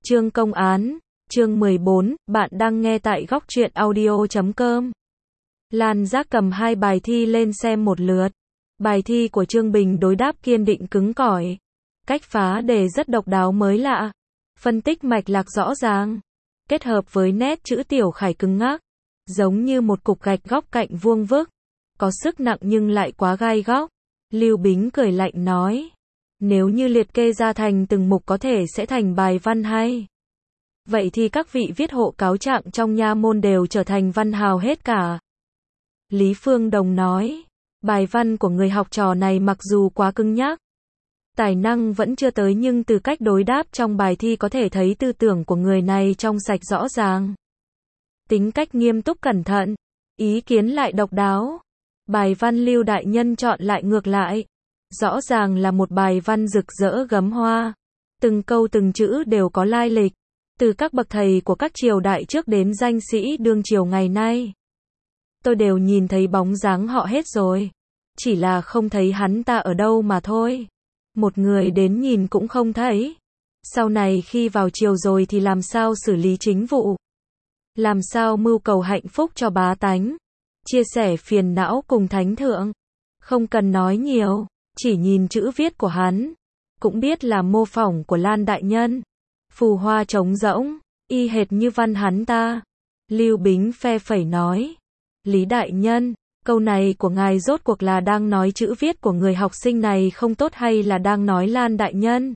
Chương công án, chương 14, bạn đang nghe tại góc truyện audio.com. Lan Giác cầm hai bài thi lên xem một lượt. Bài thi của Trương Bình đối đáp kiên định cứng cỏi. Cách phá đề rất độc đáo mới lạ. Phân tích mạch lạc rõ ràng. Kết hợp với nét chữ tiểu khải cứng ngắc. Giống như một cục gạch góc cạnh vuông vức. Có sức nặng nhưng lại quá gai góc. Lưu Bính cười lạnh nói. Nếu như liệt kê ra thành từng mục có thể sẽ thành bài văn hay. Vậy thì các vị viết hộ cáo trạng trong nha môn đều trở thành văn hào hết cả. Lý Phương Đồng nói. Bài văn của người học trò này mặc dù quá cứng nhắc. Tài năng vẫn chưa tới nhưng từ cách đối đáp trong bài thi có thể thấy tư tưởng của người này trong sạch rõ ràng. Tính cách nghiêm túc cẩn thận. Ý kiến lại độc đáo. Bài văn Lưu Đại Nhân chọn lại ngược lại. Rõ ràng là một bài văn rực rỡ gấm hoa. Từng câu từng chữ đều có lai lịch. Từ các bậc thầy của các triều đại trước đến danh sĩ đương triều ngày nay. Tôi đều nhìn thấy bóng dáng họ hết rồi. Chỉ là không thấy hắn ta ở đâu mà thôi. Một người đến nhìn cũng không thấy. Sau này khi vào triều rồi thì làm sao xử lý chính vụ? Làm sao mưu cầu hạnh phúc cho bá tánh? Chia sẻ phiền não cùng thánh thượng? Không cần nói nhiều. Chỉ nhìn chữ viết của hắn, cũng biết là mô phỏng của Lan Đại Nhân. Phù hoa trống rỗng, y hệt như văn hắn ta. Lưu Bính phe phẩy nói. Lý Đại Nhân, câu này của ngài rốt cuộc là đang nói chữ viết của người học sinh này không tốt hay là đang nói Lan Đại Nhân?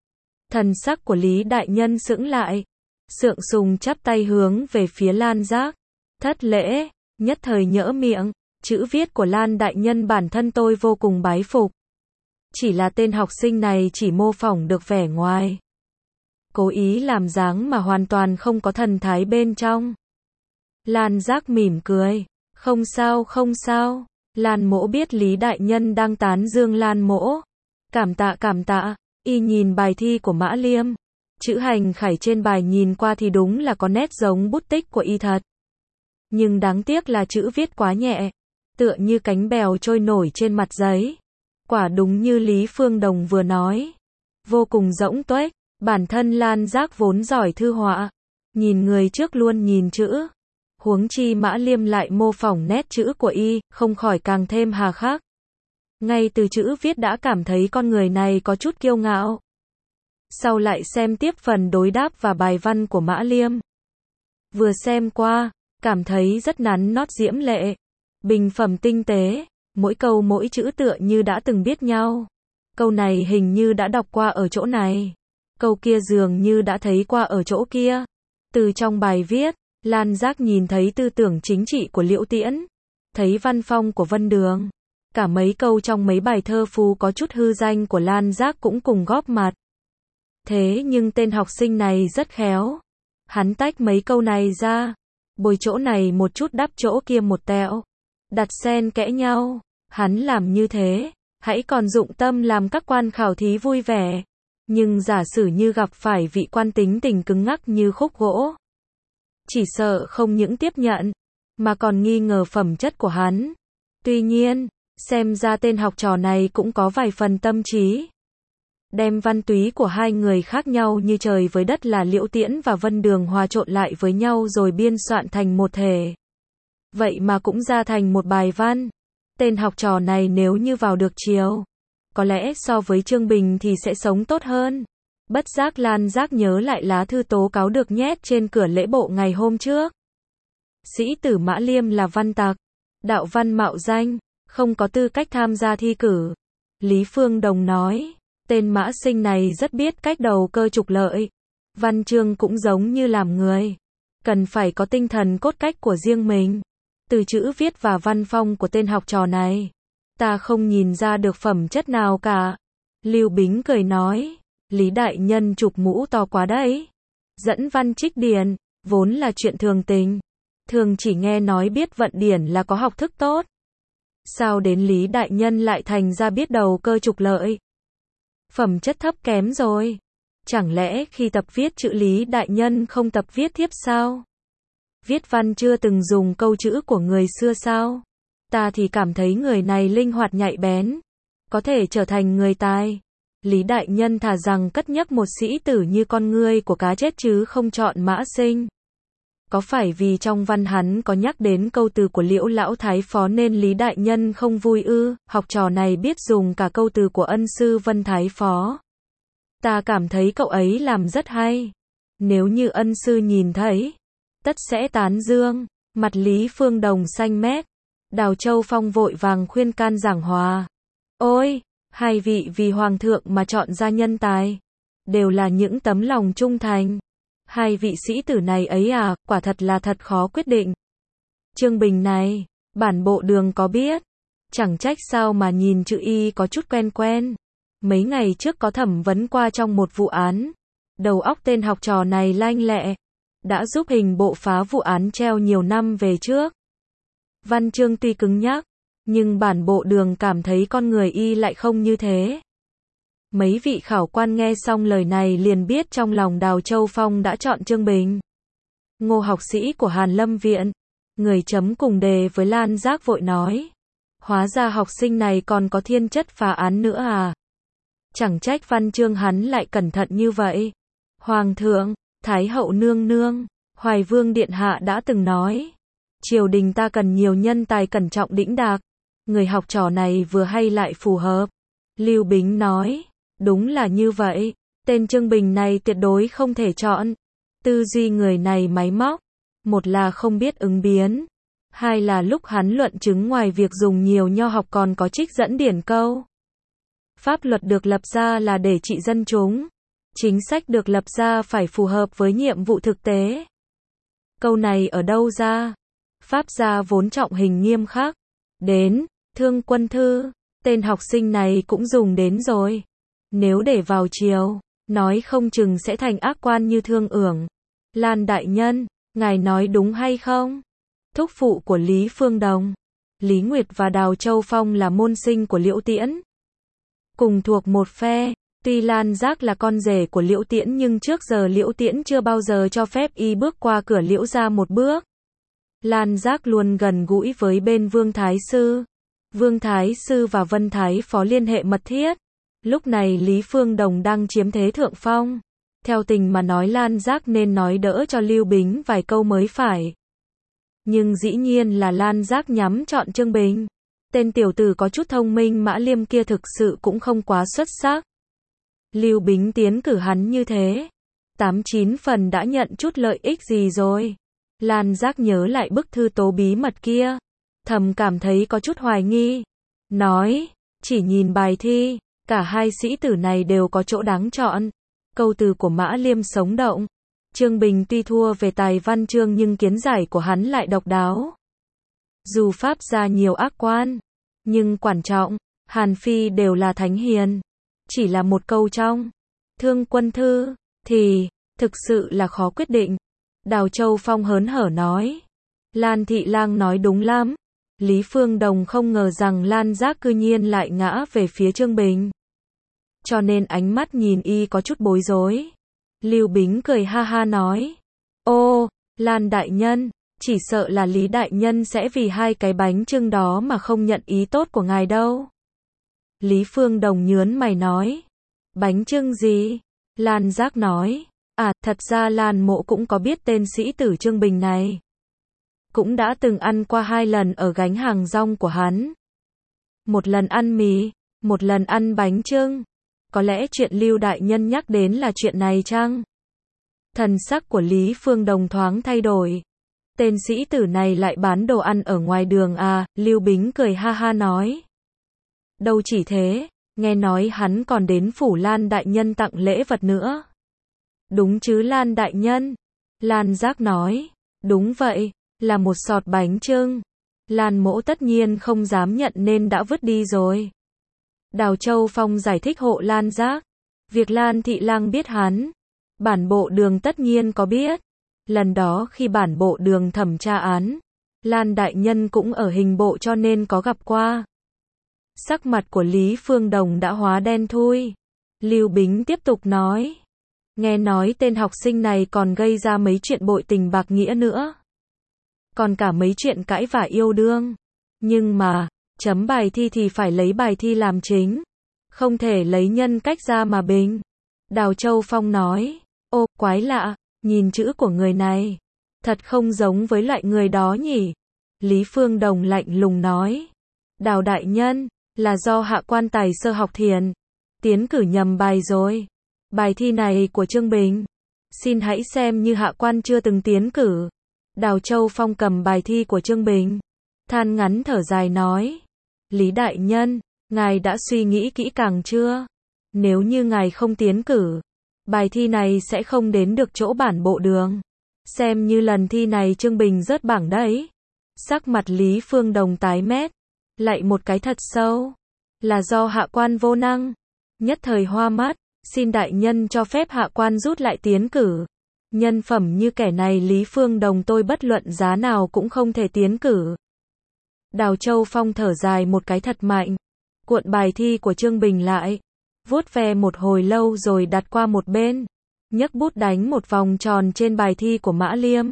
Thần sắc của Lý Đại Nhân sững lại. Sượng Sùng chắp tay hướng về phía Lan Giác. Thất lễ, nhất thời nhỡ miệng. Chữ viết của Lan Đại Nhân bản thân tôi vô cùng bái phục. Chỉ là tên học sinh này chỉ mô phỏng được vẻ ngoài. Cố ý làm dáng mà hoàn toàn không có thần thái bên trong. Lan Giác mỉm cười. Không sao không sao. Lan Mỗ biết Lý Đại Nhân đang tán dương Lan Mỗ. Cảm tạ. Y nhìn bài thi của Mã Liêm. Chữ hành khải trên bài nhìn qua thì đúng là có nét giống bút tích của y thật. Nhưng đáng tiếc là chữ viết quá nhẹ. Tựa như cánh bèo trôi nổi trên mặt giấy. Quả đúng như Lý Phương Đồng vừa nói. Vô cùng rỗng tuếch. Bản thân Lan Giác vốn giỏi thư họa. Nhìn người trước luôn nhìn chữ. Huống chi Mã Liêm lại mô phỏng nét chữ của y, không khỏi càng thêm hà khắc. Ngay từ chữ viết đã cảm thấy con người này có chút kiêu ngạo. Sau lại xem tiếp phần đối đáp và bài văn của Mã Liêm. Vừa xem qua, cảm thấy rất nắn nót diễm lệ. Bình phẩm tinh tế. Mỗi câu mỗi chữ tựa như đã từng biết nhau. Câu này hình như đã đọc qua ở chỗ này. Câu kia dường như đã thấy qua ở chỗ kia. Từ trong bài viết, Lan Giác nhìn thấy tư tưởng chính trị của Liễu Tiễn. Thấy văn phong của Vân Đường. Cả mấy câu trong mấy bài thơ phú có chút hư danh của Lan Giác cũng cùng góp mặt. Thế nhưng tên học sinh này rất khéo. Hắn tách mấy câu này ra. Bồi chỗ này một chút đắp chỗ kia một tẹo. Đặt xen kẽ nhau. Hắn làm như thế, hãy còn dụng tâm làm các quan khảo thí vui vẻ. Nhưng giả sử như gặp phải vị quan tính tình cứng ngắc như khúc gỗ. Chỉ sợ không những tiếp nhận, mà còn nghi ngờ phẩm chất của hắn. Tuy nhiên, xem ra tên học trò này cũng có vài phần tâm trí. Đem văn túy của hai người khác nhau như trời với đất là Liễu Tiễn và Vân Đường hòa trộn lại với nhau rồi biên soạn thành một thể. Vậy mà cũng ra thành một bài văn. Tên học trò này nếu như vào được triều, có lẽ so với Trương Bình thì sẽ sống tốt hơn. Bất giác Lan Giác nhớ lại lá thư tố cáo được nhét trên cửa lễ bộ ngày hôm trước. Sĩ tử Mã Liêm là văn tặc, đạo văn mạo danh, không có tư cách tham gia thi cử. Lý Phương Đồng nói, tên Mã Sinh này rất biết cách đầu cơ trục lợi. Văn chương cũng giống như làm người, cần phải có tinh thần cốt cách của riêng mình. Từ chữ viết và văn phong của tên học trò này, ta không nhìn ra được phẩm chất nào cả. Lưu Bính cười nói, Lý Đại Nhân chụp mũ to quá đấy. Dẫn văn trích điển, vốn là chuyện thường tình. Thường chỉ nghe nói biết vận điển là có học thức tốt. Sao đến Lý Đại Nhân lại thành ra biết đầu cơ trục lợi? Phẩm chất thấp kém rồi. Chẳng lẽ khi tập viết chữ Lý Đại Nhân không tập viết thiếp sao? Viết văn chưa từng dùng câu chữ của người xưa sao? Ta thì cảm thấy người này linh hoạt nhạy bén. Có thể trở thành người tài. Lý đại nhân thà rằng cất nhắc một sĩ tử như con ngươi của cá chết chứ không chọn mã sinh. Có phải vì trong văn hắn có nhắc đến câu từ của Liễu lão thái phó nên Lý đại nhân không vui ư? Học trò này biết dùng cả câu từ của ân sư Vân thái phó. Ta cảm thấy cậu ấy làm rất hay. Nếu như ân sư nhìn thấy, tất sẽ tán dương. Mặt Lý Phương Đồng xanh mét. Đào Châu Phong vội vàng khuyên can giảng hòa. Ôi, hai vị vì hoàng thượng mà chọn ra nhân tài, đều là những tấm lòng trung thành. Hai vị sĩ tử này ấy à, quả thật là thật khó quyết định. Trương Bình này, bản bộ đường có biết, chẳng trách sao mà nhìn chữ y có chút quen quen. Mấy ngày trước có thẩm vấn qua trong một vụ án. Đầu óc tên học trò này lanh lẹ, đã giúp hình bộ phá vụ án treo nhiều năm về trước. Văn chương tuy cứng nhắc, nhưng bản bộ đường cảm thấy con người y lại không như thế. Mấy vị khảo quan nghe xong lời này liền biết trong lòng Đào Châu Phong đã chọn Trương Bình. Ngô học sĩ của Hàn Lâm Viện, người chấm cùng đề với Lan Giác vội nói. Hóa ra học sinh này còn có thiên chất phá án nữa à. Chẳng trách văn chương hắn lại cẩn thận như vậy. Hoàng thượng, Thái hậu nương nương, Hoài Vương điện hạ đã từng nói. Triều đình ta cần nhiều nhân tài cẩn trọng đĩnh đạc. Người học trò này vừa hay lại phù hợp. Lưu Bính nói. Đúng là như vậy. Tên Trương Bình này tuyệt đối không thể chọn. Tư duy người này máy móc. Một là không biết ứng biến. Hai là lúc hắn luận chứng ngoài việc dùng nhiều nho học còn có trích dẫn điển câu. Pháp luật được lập ra là để trị dân chúng. Chính sách được lập ra phải phù hợp với nhiệm vụ thực tế. Câu này ở đâu ra? Pháp gia vốn trọng hình nghiêm khắc. Đến, Thương Quân Thư, tên học sinh này cũng dùng đến rồi. Nếu để vào triều, nói không chừng sẽ thành ác quan như Thương Ưởng. Lan đại nhân, ngài nói đúng hay không? Thúc phụ của Lý Phương Đồng, Lý Nguyệt và Đào Châu Phong là môn sinh của Liễu Tiễn. Cùng thuộc một phe, tuy Lan Giác là con rể của Liễu Tiễn nhưng trước giờ Liễu Tiễn chưa bao giờ cho phép y bước qua cửa Liễu gia một bước. Lan Giác luôn gần gũi với bên Vương Thái Sư. Vương Thái Sư và Vân Thái Phó liên hệ mật thiết. Lúc này Lý Phương Đồng đang chiếm thế thượng phong. Theo tình mà nói Lan Giác nên nói đỡ cho Lưu Bính vài câu mới phải. Nhưng dĩ nhiên là Lan Giác nhắm chọn Trương Bình. Tên tiểu tử có chút thông minh Mã Liêm kia thực sự cũng không quá xuất sắc. Lưu Bính tiến cử hắn như thế, 8-9 phần đã nhận chút lợi ích gì rồi. Lan Giác nhớ lại bức thư tố bí mật kia, thầm cảm thấy có chút hoài nghi. Nói, chỉ nhìn bài thi, cả hai sĩ tử này đều có chỗ đáng chọn. Câu từ của Mã Liêm sống động. Trương Bình tuy thua về tài văn chương nhưng kiến giải của hắn lại độc đáo. Dù Pháp gia nhiều ác quan, nhưng quan trọng, Hàn Phi đều là thánh hiền. Chỉ là một câu trong Thương Quân Thư, thì, thực sự là khó quyết định. Đào Châu Phong hớn hở nói. Lan Thị Lang nói đúng lắm. Lý Phương Đồng không ngờ rằng Lan Giác cư nhiên lại ngã về phía Trương Bình. Cho nên ánh mắt nhìn y có chút bối rối. Lưu Bính cười ha ha nói. Ô, Lan đại nhân, chỉ sợ là Lý đại nhân sẽ vì hai cái bánh chưng đó mà không nhận ý tốt của ngài đâu. Lý Phương Đồng nhớn mày nói. Bánh chưng gì? Lan Giác nói. À, thật ra Lan Mộ cũng có biết tên sĩ tử Trương Bình này. Cũng đã từng ăn qua 2 lần ở gánh hàng rong của hắn. Một lần ăn mì, một lần ăn bánh chưng. Có lẽ chuyện Lưu đại nhân nhắc đến là chuyện này chăng? Thần sắc của Lý Phương Đồng thoáng thay đổi. Tên sĩ tử này lại bán đồ ăn ở ngoài đường à? Lưu Bính cười ha ha nói. Đâu chỉ thế, nghe nói hắn còn đến phủ Lan đại nhân tặng lễ vật nữa. Đúng chứ Lan đại nhân? Lan Giác nói. Đúng vậy, là một sọt bánh chưng. Lan Mỗ tất nhiên không dám nhận nên đã vứt đi rồi. Đào Châu Phong giải thích hộ Lan Giác. Việc Lan Thị Lang biết hắn, bản bộ đường tất nhiên có biết. Lần đó khi bản bộ đường thẩm tra án, Lan đại nhân cũng ở hình bộ cho nên có gặp qua. Sắc mặt của Lý Phương Đồng đã hóa đen thui. Lưu Bính tiếp tục nói. Nghe nói tên học sinh này còn gây ra mấy chuyện bội tình bạc nghĩa nữa. Còn cả mấy chuyện cãi vã yêu đương. Nhưng mà, chấm bài thi thì phải lấy bài thi làm chính. Không thể lấy nhân cách ra mà bình. Đào Châu Phong nói, ô, quái lạ, nhìn chữ của người này. Thật không giống với loại người đó nhỉ. Lý Phương Đồng lạnh lùng nói, Đào đại nhân, là do hạ quan tài sơ học thiền. Tiến cử nhầm bài rồi. Bài thi này của Trương Bình. Xin hãy xem như hạ quan chưa từng tiến cử. Đào Châu Phong cầm bài thi của Trương Bình. Than ngắn thở dài nói, Lý đại nhân, ngài đã suy nghĩ kỹ càng chưa? Nếu như ngài không tiến cử, bài thi này sẽ không đến được chỗ bản bộ đường. Xem như lần thi này Trương Bình rớt bảng đấy. Sắc mặt Lý Phương Đồng tái mét, lại một cái thật sâu. Là do hạ quan vô năng. Nhất thời hoa mắt, xin đại nhân cho phép hạ quan rút lại tiến cử. Nhân phẩm như kẻ này Lý Phương Đồng tôi bất luận giá nào cũng không thể tiến cử. Đào Châu Phong thở dài một cái thật mạnh, cuộn bài thi của Trương Bình lại, vuốt ve một hồi lâu rồi đặt qua một bên, nhấc bút đánh một vòng tròn trên bài thi của Mã Liêm.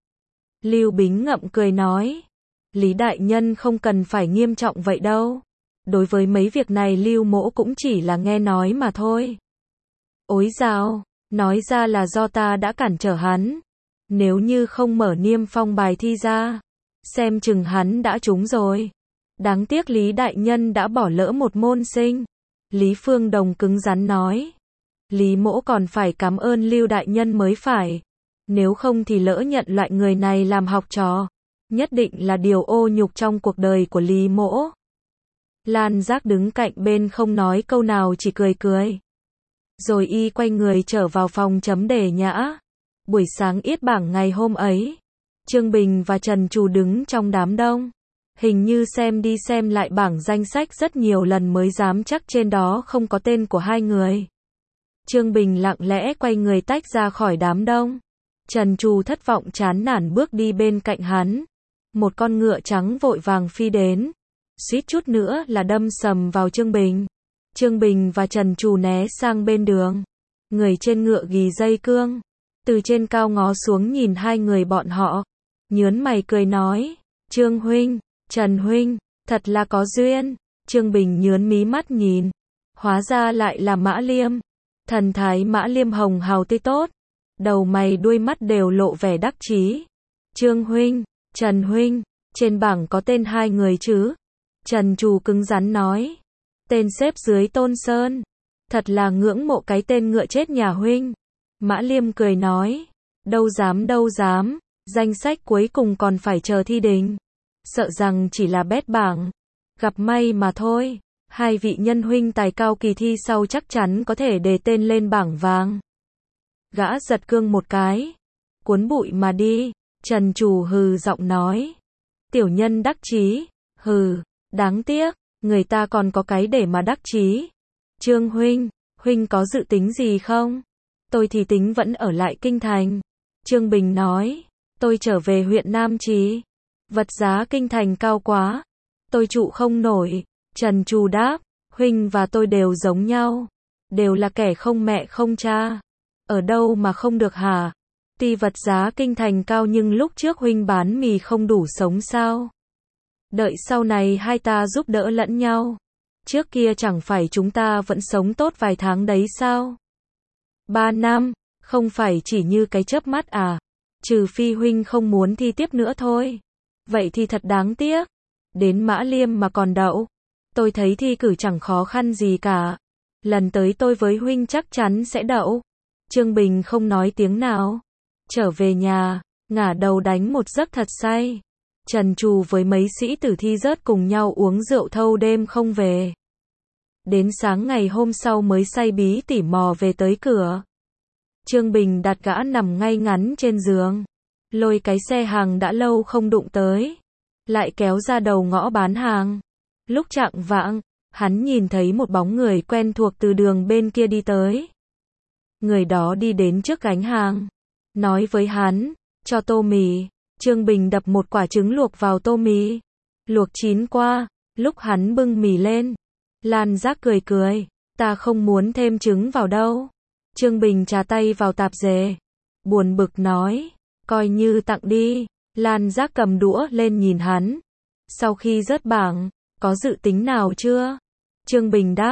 Lưu Bính ngậm cười nói, Lý đại nhân không cần phải nghiêm trọng vậy đâu. Đối với mấy việc này Lưu Mỗ cũng chỉ là nghe nói mà thôi. Ối dào, nói ra là do ta đã cản trở hắn. Nếu như không mở niêm phong bài thi ra, xem chừng hắn đã trúng rồi. Đáng tiếc Lý đại nhân đã bỏ lỡ một môn sinh. Lý Phương Đồng cứng rắn nói, Lý Mỗ còn phải cảm ơn Lưu đại nhân mới phải. Nếu không thì lỡ nhận loại người này làm học trò, nhất định là điều ô nhục trong cuộc đời của Lý Mỗ. Lan Giác đứng cạnh bên không nói câu nào, chỉ cười cười. Rồi y quay người trở vào phòng chấm đề nhã. Buổi sáng yết bảng ngày hôm ấy, Trương Bình và Trần Trù đứng trong đám đông. Hình như xem đi xem lại bảng danh sách rất nhiều lần mới dám chắc trên đó không có tên của hai người. Trương Bình lặng lẽ quay người tách ra khỏi đám đông. Trần Trù thất vọng chán nản bước đi bên cạnh hắn. Một con ngựa trắng vội vàng phi đến, suýt chút nữa là đâm sầm vào Trương Bình. Trương Bình và Trần Trù né sang bên đường. Người trên ngựa ghi dây cương, từ trên cao ngó xuống nhìn hai người bọn họ, nhớn mày cười nói, Trương huynh, Trần huynh, thật là có duyên. Trương Bình nhớn mí mắt nhìn, hóa ra lại là Mã Liêm. Thần thái Mã Liêm hồng hào tươi tốt, đầu mày đuôi mắt đều lộ vẻ đắc chí. Trương huynh, Trần huynh, trên bảng có tên hai người chứ? Trần Trù cứng rắn nói, tên xếp dưới Tôn Sơn. Thật là ngưỡng mộ cái tên ngựa chết nhà huynh. Mã Liêm cười nói, đâu dám, danh sách cuối cùng còn phải chờ thi đình. Sợ rằng chỉ là bét bảng, gặp may mà thôi. Hai vị nhân huynh tài cao kỳ thi sau chắc chắn có thể đề tên lên bảng vàng. Gã giật cương một cái, cuốn bụi mà đi. Trần Trù hừ giọng nói, tiểu nhân đắc chí, hừ, đáng tiếc, người ta còn có cái để mà đắc chí. Trương huynh, huynh có dự tính gì không? Tôi thì tính vẫn ở lại kinh thành. Trương Bình nói, tôi trở về huyện Nam Trì. Vật giá kinh thành cao quá, tôi trụ không nổi. Trần Trù đáp, huynh và tôi đều giống nhau, đều là kẻ không mẹ không cha. Ở đâu mà không được hả? Tuy vật giá kinh thành cao nhưng lúc trước huynh bán mì không đủ sống sao? Đợi sau này hai ta giúp đỡ lẫn nhau. Trước kia chẳng phải chúng ta vẫn sống tốt vài tháng đấy sao? 3 năm, không phải chỉ như cái chớp mắt à? Trừ phi huynh không muốn thi tiếp nữa thôi. Vậy thì thật đáng tiếc. Đến Mã Liêm mà còn đậu. Tôi thấy thi cử chẳng khó khăn gì cả. Lần tới tôi với huynh chắc chắn sẽ đậu. Trương Bình không nói tiếng nào. Trở về nhà, ngả đầu đánh một giấc thật say. Trần Trù với mấy sĩ tử thi rớt cùng nhau uống rượu thâu đêm không về. Đến sáng ngày hôm sau mới say bí tỉ mò về tới cửa. Trương Bình đặt gã nằm ngay ngắn trên giường, lôi cái xe hàng đã lâu không đụng tới, lại kéo ra đầu ngõ bán hàng. Lúc chạng vạng, hắn nhìn thấy một bóng người quen thuộc từ đường bên kia đi tới. Người đó đi đến trước gánh hàng, nói với hắn, cho tô mì. Trương Bình đập một quả trứng luộc vào tô mì, luộc chín qua. Lúc hắn bưng mì lên, Lan Giác cười cười, ta không muốn thêm trứng vào đâu. Trương Bình chà tay vào tạp dề, buồn bực nói, coi như tặng đi. Lan Giác cầm đũa lên nhìn hắn, sau khi rớt bảng, có dự tính nào chưa? Trương Bình đáp,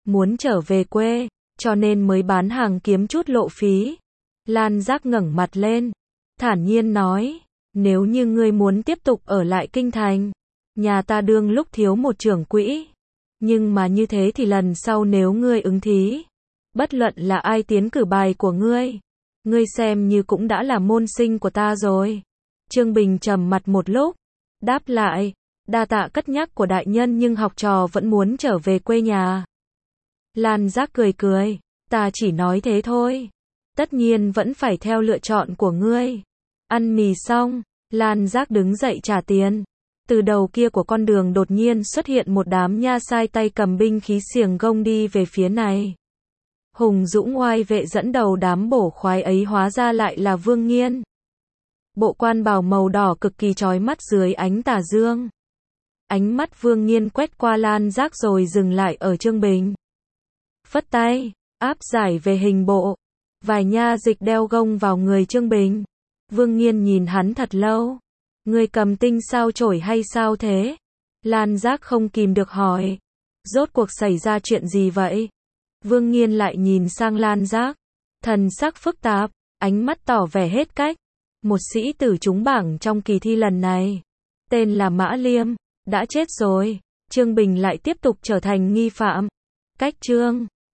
muốn trở về quê, cho nên mới bán hàng kiếm chút lộ phí. Lan Giác ngẩng mặt lên, thản nhiên nói, nếu như ngươi muốn tiếp tục ở lại kinh thành, nhà ta đương lúc thiếu một trưởng quỹ, nhưng mà như thế thì lần sau nếu ngươi ứng thí, bất luận là ai tiến cử bài của ngươi xem như cũng đã là môn sinh của ta rồi. Trương Bình trầm mặt một lúc, đáp lại, đa tạ cất nhắc của đại nhân nhưng học trò vẫn muốn trở về quê nhà. Lan Giác cười cười, ta chỉ nói thế thôi. Tất nhiên vẫn phải theo lựa chọn của ngươi. Ăn mì xong, Lan Giác đứng dậy trả tiền. Từ đầu kia của con đường đột nhiên xuất hiện một đám nha sai tay cầm binh khí xiềng gông đi về phía này. Hùng Dũng oai vệ dẫn đầu đám bổ khoái ấy hóa ra lại là Vương Nghiên. Bộ quan bào màu đỏ cực kỳ chói mắt dưới ánh tà dương. Ánh mắt Vương Nghiên quét qua Lan Giác rồi dừng lại ở Trương Bình. Phất tay, áp giải về hình bộ. Vài nha dịch đeo gông vào người Trương Bình. Vương Nghiên nhìn hắn thật lâu. Người cầm tinh sao chổi hay sao thế? Lan Giác không kìm được hỏi. Rốt cuộc xảy ra chuyện gì vậy? Vương Nghiên lại nhìn sang Lan Giác. Thần sắc phức tạp, ánh mắt tỏ vẻ hết cách. Một sĩ tử trúng bảng trong kỳ thi lần này. Tên là Mã Liêm, đã chết rồi. Trương Bình lại tiếp tục trở thành nghi phạm. Cách chương